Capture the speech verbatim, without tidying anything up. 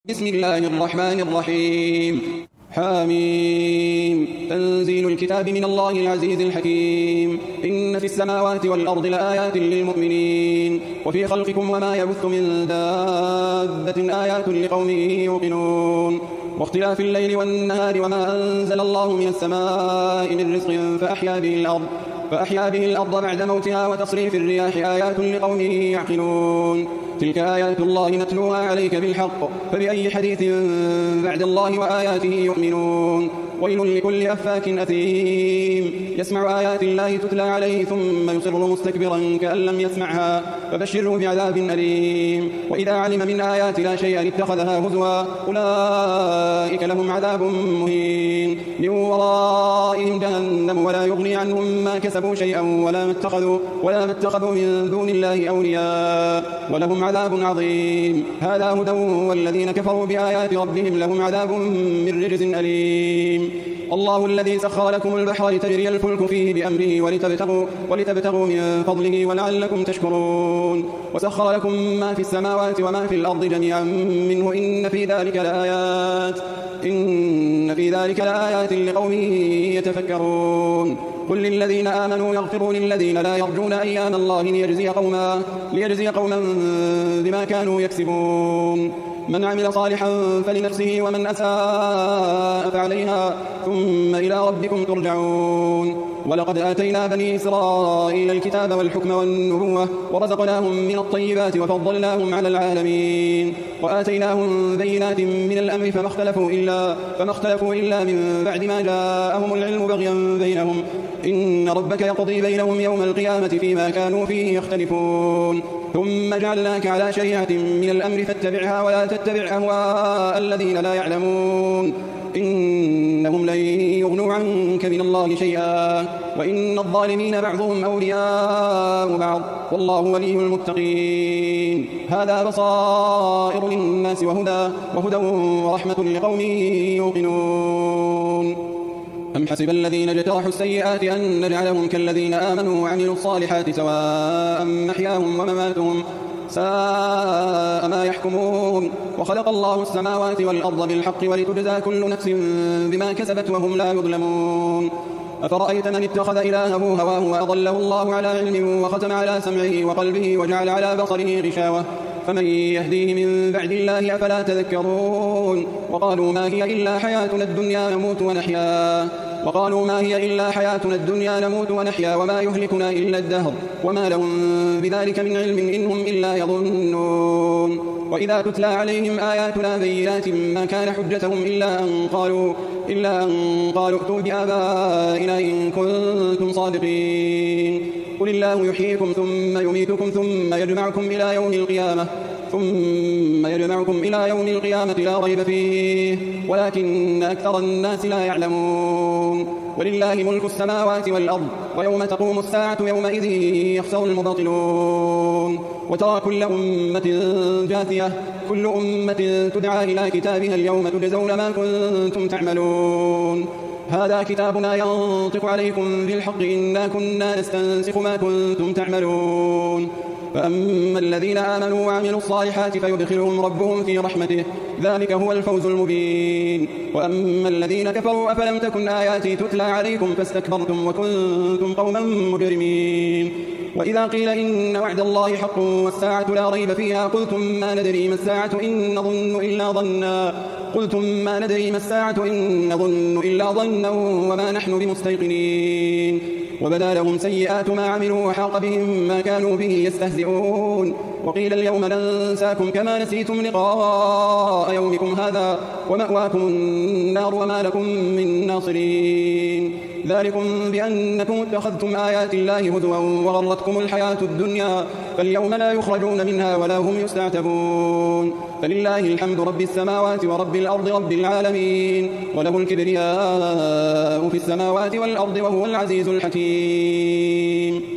بسم الله الرحمن الرحيم. حاميم. تنزيل الكتاب من الله العزيز الحكيم. إن في السماوات والأرض لآيات للمؤمنين وفي خلقكم وما يبث من دابة آيات لقوم يوقنون واختلاف الليل والنهار وما أنزل الله من السماء من رزق فأحيا به الأرض فأحيا به الأرض بعد موتها وتصريف الرياح آيات لقوم يعقلون. تلك آيات الله نتلوها عليك بالحق فبأي حديث بعد الله وآياته يؤمنون. ويل لكل أفاك أثيم يسمع آيات الله تتلى عليه ثم يصر مستكبرا كأن لم يسمعها فبشره بعذاب أليم. وإذا علم من آياتنا شيئا اتخذها هزوا أولئك لهم عذاب مهين من ورائهم جهنم ولا يغني عنهم ما كسبوا شيئا ولا ما اتخذوا ولا ما اتخذوا من دون الله أولياء ولهم عذاب عظيم. هذا هدى والذين كفروا بآيات ربهم لهم عذاب من رجز أليم. الله الذي سخر لكم البحر لتجري الفلك فيه بأمره ولتبتغوا, ولتبتغوا من فضله ولعلكم تشكرون. وسخر لكم ما في السماوات وما في الأرض جميعا منه إن في ذلك لآيات إن في ذلك لآيات لقوم يتفكرون. قل للذين آمنوا يغفروا للذين لا يرجون أيام الله ليجزي قوما, ليجزي قوما بما كانوا يكسبون. من عمل صالحا فلنفسه ومن أساء فعليها ثم إلى ربكم ترجعون. ولقد آتينا بني إسرائيل الكتاب والحكم والنبوة ورزقناهم من الطيبات وفضلناهم على العالمين وآتيناهم بينات من الأمر فما اختلفوا إلا, فما اختلفوا إلا من بعد ما جاءهم العلم بغيا بينهم إن ربك يقضي بينهم يوم القيامة فيما كانوا فيه يختلفون. ثم جعلناك على شريعة من الأمر فاتبعها ولا تتبع أهواء الذين لا يعلمون إنهم لن يغنوا عنك من الله شيئا وإن الظالمين بعضهم أولياء بعض والله ولي المتقين. هذا بصائر للناس وهدى, وهدى ورحمة لقوم يوقنون. أم حسب الذين اجترحوا السيئات أن نجعلهم كالذين آمنوا وعملوا الصالحات سواء محياهم ومماتهم ساء ما يحكمون. وخلق الله السماوات والأرض بالحق ولتجزى كل نفس بما كسبت وهم لا يظلمون. أفرأيت من اتخذ إلهه هواه وأضله الله على علم وختم على سمعه وقلبه وجعل على بصره غشاوة فمن يهديه من بعد الله أفلا تذكرون. وقالوا ما هي إلا حياتنا الدنيا نموت ونحيا وقالوا ما هي إلا حياتنا الدنيا نموت ونحيا وما يهلكنا إلا الدهر وما لهم بذلك من علم إنهم إلا يظنون. وإذا تتلى عليهم آياتنا بينات ما كان حجتهم إلا أن قالوا, إلا أن قالوا ائتوا بآبائنا إن كنتم صادقين. قل الله يحييكم ثم يميتكم ثم يجمعكم إلى يوم القيامة ثم يجمعكم إلى يوم القيامة لا ريب فيه ولكن أكثر الناس لا يعلمون. ولله ملك السماوات والأرض ويوم تقوم الساعة يومئذ يخسر المبطلون. وترى كل أمة جاثية كل أمة تدعى إلى كتابها اليوم تجزون ما كنتم تعملون. هذا كتابنا ينطق عليكم بالحق إنا كنا نستنسخ ما كنتم تعملون. فأما الذين آمنوا وعملوا الصالحات فيدخلهم ربهم في رحمته ذلك هو الفوز المبين. وأما الذين كفروا أفلم تكن آياتي تتلى عليكم فاستكبرتم وكنتم قوما مجرمين. وإذا قيل إن وعد الله حق والساعة لا ريب فيها قلتم ما ندري ما الساعة إن نظن إلا ظنا قلتم ما ندري ما الساعة إن نظن إلا ظنا وما نحن بمستيقنين. وبدا لهم سيئات ما عملوا وحاق بهم ما كانوا به يستهزئون. وقيل اليوم ننساكم كما نسيتم لقاء يومكم هذا ومأواكم النار وما لكم من ناصرين. ذلكم بأنكم اتخذتم آيات الله هزوا وغرتكم الحياة الدنيا فاليوم لا يخرجون منها ولا هم يستعتبون. فلله الحمد رب السماوات ورب الأرض رب العالمين وله الكبرياء في السماوات والأرض وهو العزيز الحكيم.